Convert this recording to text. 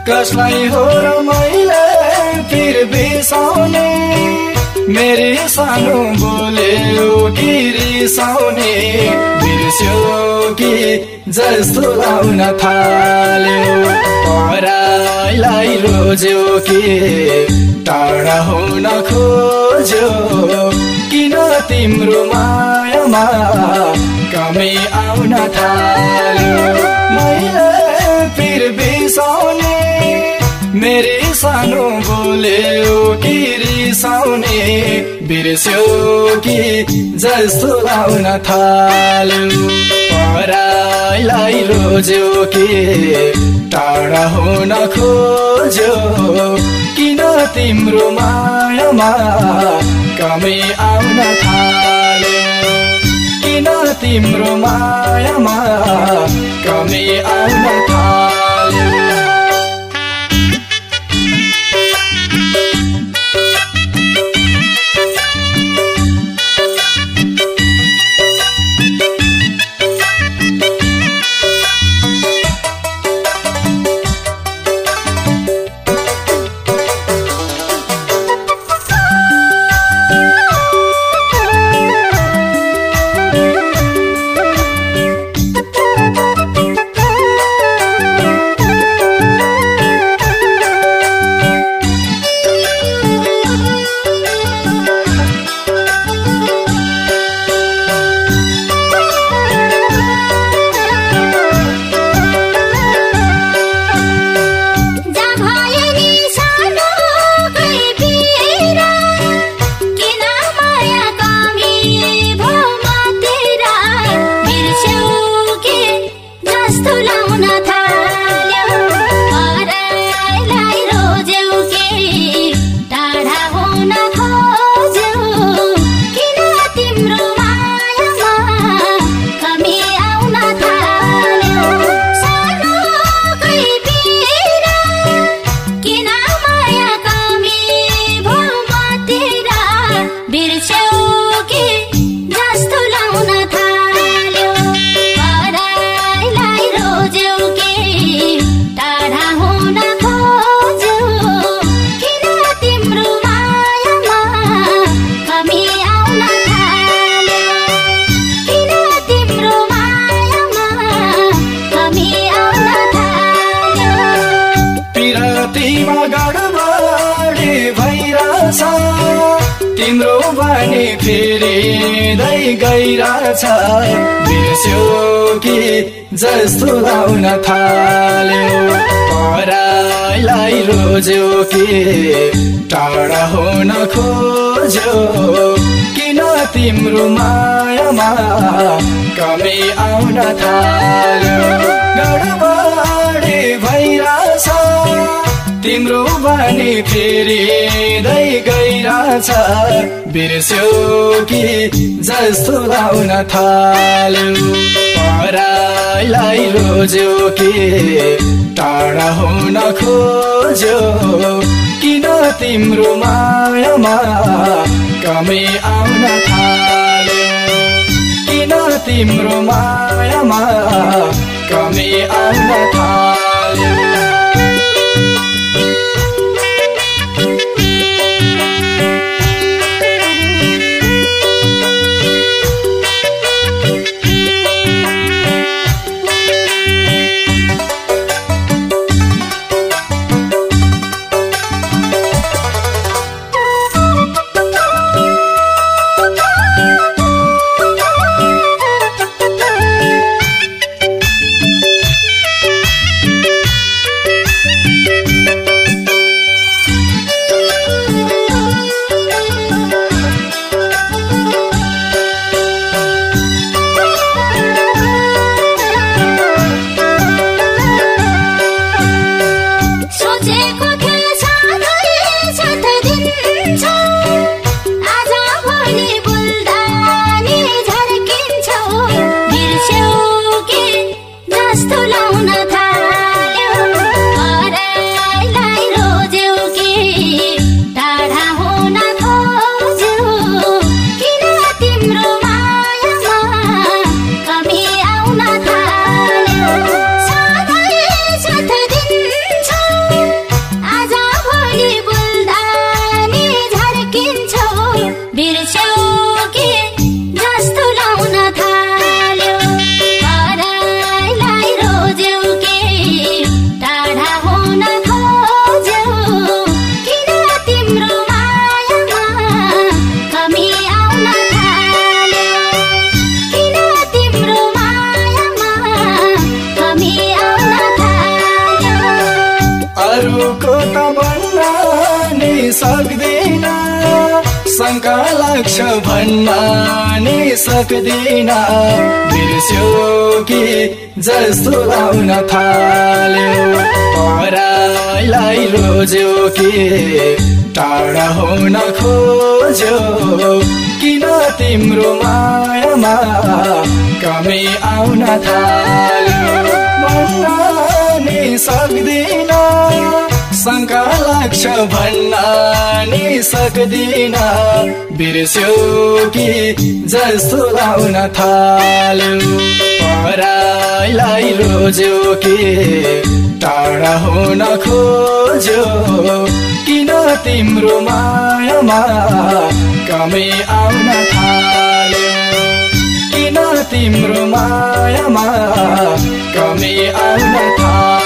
कसलाई हो र मैले फिर बिसाउने मेरी सानो बोल्यो कि रिसाउने बिर्स्यो कि जस्तो लाउन थाल्यो पराइलाई रोज्यो कि टाढा हुन खोज्यो किन तिम्रो मायामा कमी आउन थाल्यो मैले फिर बिसाउने मेरी सानो बोल्यो कि रिसाउने बिर्स्यो कि जस्तो लाउन थाल्यो पराइलाई रोज्यो कि टाढा हुन खोज्यो किन तिम्रो मायामा कमी आउन थाल्यो किन तिम्रो मायामा कमी आउन थाल्यो तिम्रो बानी फेरिँदै गइरहेछ बिर्स्यो कि जस्तो लाउन थाल्यो पराइलाई रोज्यो कि टाढा हुन खोज्यो किन तिम्रो मायामा कमी आउन थाल्यो गडबडी भइरहेछ तिम्रो बानी फेरिँदै गइरहेछ बिर्स्यो कि जस्तो लाउन थाल्यो पराइलाई रोज्यो कि टाढा हुन खोज्यो किन तिम्रो मायामा कमी आउन थाल्यो किन तिम्रो मायामा कमी आउन थाल्यो आउन खोज्यौ किन तिम्रो मायामा कमी आउन थाल्यो किन तिम्रो मायामा कमी आउन थाल्यो अरूको त भन्न नि सक्दिन शङ्का लाग्छ भन्न नि सक्दिन बिर्स्यो कि जस्तो लाउन थाल्यो पराइलाई रोज्यो कि टाढा हुन खोज्यो किन तिम्रो मायामा कमी आउन थाल्यो भन्न नि सक्दिन शङ्का लाग्छ भन्न नि सक्दिन बिर्स्यो कि जस्तो लाउन थाल्यो पराइलाई रोज्यो कि टाढा हुन खोज्यो किन तिम्रो मायामा कमी आउन थाल्यो किन तिम्रो मायामा कमी आउन थाल्यो